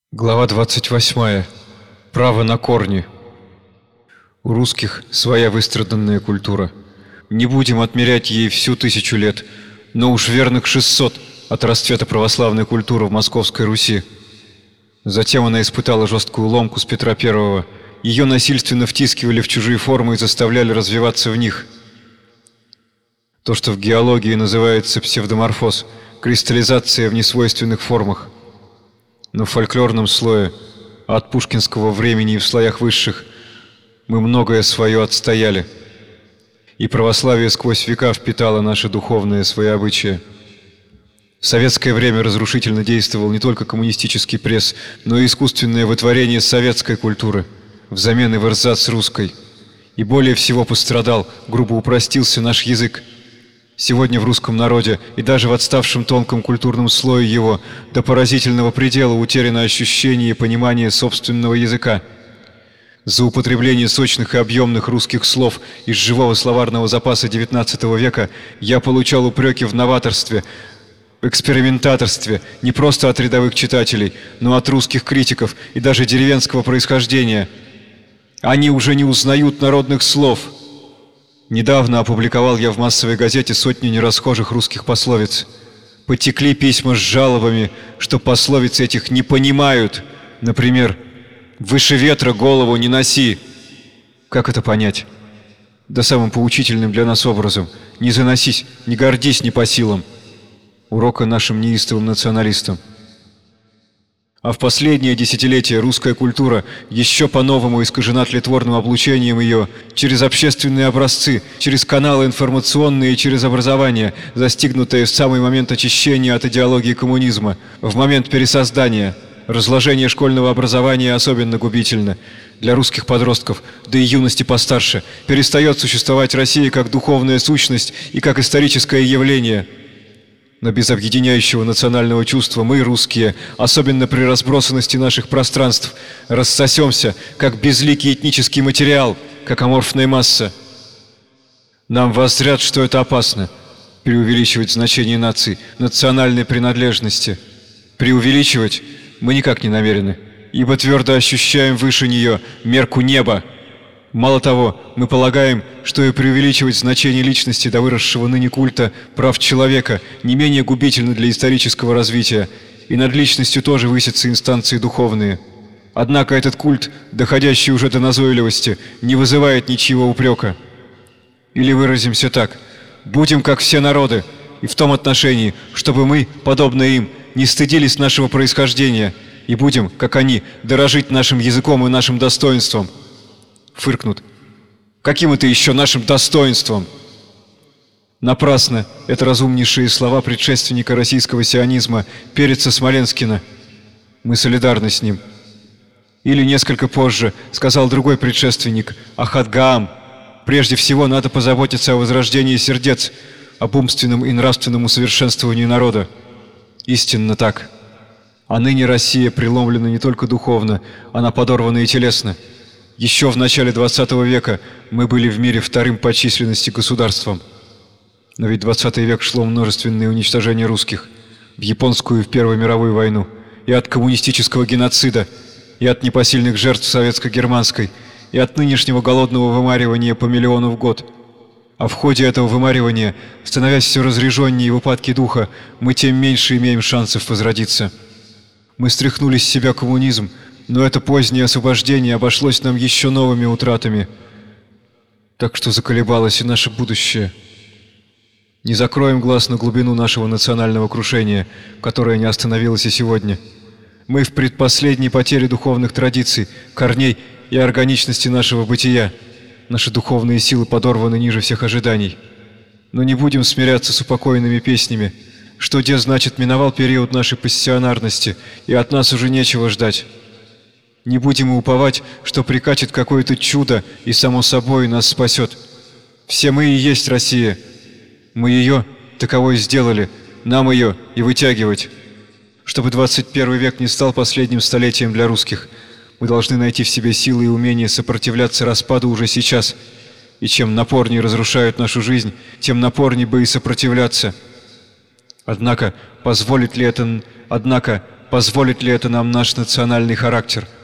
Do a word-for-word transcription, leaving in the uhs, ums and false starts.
Глава двадцать восьмая. Право на корни. У русских своя выстраданная культура. Не будем отмерять ей всю тысячу лет, но уж верных шестьсот от расцвета православной культуры в Московской Руси. Затем она испытала жесткую ломку с Петра Первого. Ее насильственно втискивали в чужие формы и заставляли развиваться в них. То, что в геологии называется псевдоморфоз, кристаллизация в несвойственных формах. Но в фольклорном слое, от пушкинского времени и в слоях высших, мы многое свое отстояли. И православие сквозь века впитало наше духовное своеобычие. В советское время разрушительно действовал не только коммунистический пресс, но и искусственное вытворение советской культуры взамен в эрзац русской. И более всего пострадал, грубо упростился наш язык. Сегодня в русском народе и даже в отставшем тонком культурном слое его до поразительного предела утеряно ощущение и понимание собственного языка. За употребление сочных и объемных русских слов из живого словарного запаса девятнадцатого века я получал упреки в новаторстве, экспериментаторстве не просто от рядовых читателей, но от русских критиков и даже деревенского происхождения. Они уже не узнают народных слов. Недавно опубликовал я в массовой газете сотню нерасхожих русских пословиц. Потекли письма с жалобами, что пословиц этих не понимают. Например, «Выше ветра голову не носи». Как это понять? Да самым поучительным для нас образом: не заносись, не гордись не по силам. Урока нашим неистовым националистам. А в последнее десятилетие русская культура еще по-новому искажена тлетворным облучением ее через общественные образцы, через каналы информационные и через образование, застигнутое в самый момент очищения от идеологии коммунизма, в момент пересоздания. Разложение школьного образования особенно губительно. Для русских подростков, да и юности постарше, перестает существовать Россия как духовная сущность и как историческое явление. Но без объединяющего национального чувства мы, русские, особенно при разбросанности наших пространств, рассосемся, как безликий этнический материал, как аморфная масса. Нам воззрят, что это опасно – преувеличивать значение наций, национальной принадлежности. Преувеличивать мы никак не намерены, ибо твердо ощущаем выше нее мерку неба. Мало того, мы полагаем, что и преувеличивать значение личности до выросшего ныне культа прав человека не менее губительно для исторического развития, и над личностью тоже высятся инстанции духовные. Однако этот культ, доходящий уже до назойливости, не вызывает ничего упрека. Или выразимся так: будем как все народы, и в том отношении, чтобы мы, подобно им, не стыдились нашего происхождения, и будем, как они, дорожить нашим языком и нашим достоинством. Фыркнут. Каким это еще нашим достоинством? Напрасно это разумнейшие слова предшественника российского сионизма Переца Смоленскина. Мы солидарны с ним. Или несколько позже сказал другой предшественник Ахат Гаам: прежде всего надо позаботиться о возрождении сердец, об умственном и нравственном усовершенствовании народа. Истинно так. А ныне Россия преломлена не только духовно, она подорвана и телесно. Еще в начале двадцатого века мы были в мире вторым по численности государством. Но ведь двадцатый век шло множественное уничтожение русских в японскую и в Первую мировую войну, и от коммунистического геноцида, и от непосильных жертв советско-германской, и от нынешнего голодного вымаривания по миллиону в год. А в ходе этого вымаривания, становясь все разряженнее в упадке духа, мы тем меньше имеем шансов возродиться. Мы стряхнули с себя коммунизм, но это позднее освобождение обошлось нам еще новыми утратами. Так что заколебалось и наше будущее. Не закроем глаз на глубину нашего национального крушения, которое не остановилось и сегодня. Мы в предпоследней потере духовных традиций, корней и органичности нашего бытия. Наши духовные силы подорваны ниже всех ожиданий. Но не будем смиряться с упокоенными песнями. Что де значит миновал период нашей пассионарности, и от нас уже нечего ждать. Не будем и уповать, что прикатит какое-то чудо и само собой нас спасет. Все мы и есть Россия. Мы ее таковой сделали, нам ее и вытягивать. Чтобы двадцать первый век не стал последним столетием для русских, мы должны найти в себе силы и умение сопротивляться распаду уже сейчас. И чем напорнее разрушают нашу жизнь, тем напорнее бы и сопротивляться. Однако, позволит ли это, однако, позволит ли это нам наш национальный характер –